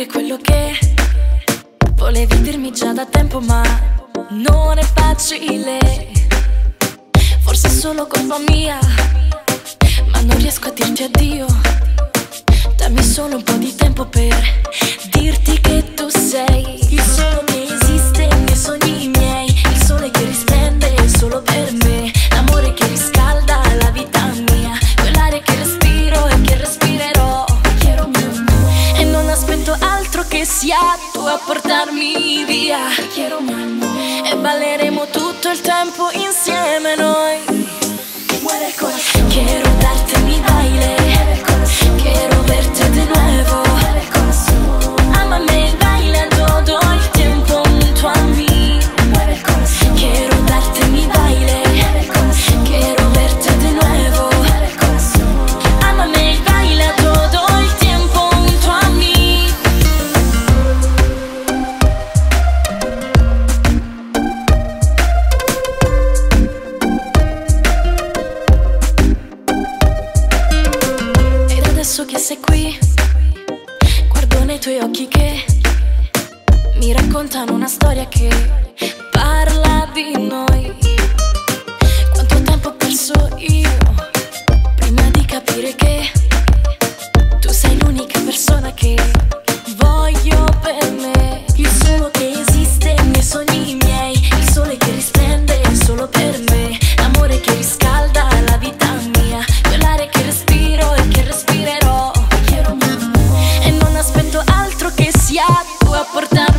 quello che volevi dirmi già da tempo, ma non è facile. Forse è solo colpa mia, ma non riesco a dirti addio. Dammi solo un po' di tempo per dirti che tu sei il solo che esiste nei sogni miei, il sole che risplende solo per me, l'amore che riscalda la vita mia, quell'aria che respiro e che respirerò. E non aspetto altro che sia tu a portarmi via. E balleremo tutto il tempo insieme noi. Quiero darte mi baile, quiero verte de nuevo. Ámame, baila todo el tiempo junto a mí. Quiero darte mi baile, quiero verte de nuevo. Ámame, baila todo el tiempo junto a mí. Ed adesso che sei qui, guardo nei tuoi occhi che mi raccontano una storia che parla di noi. Quanto tempo ho perso io prima di capire che tu sei l'unica persona che voglio per me, il solo che esiste nei sogni miei, il sole che risplende solo per me, l'amore che riscalda la vita mia, quell'aria che respiro e che respirerò. E non aspetto altro che sia tu a portarmi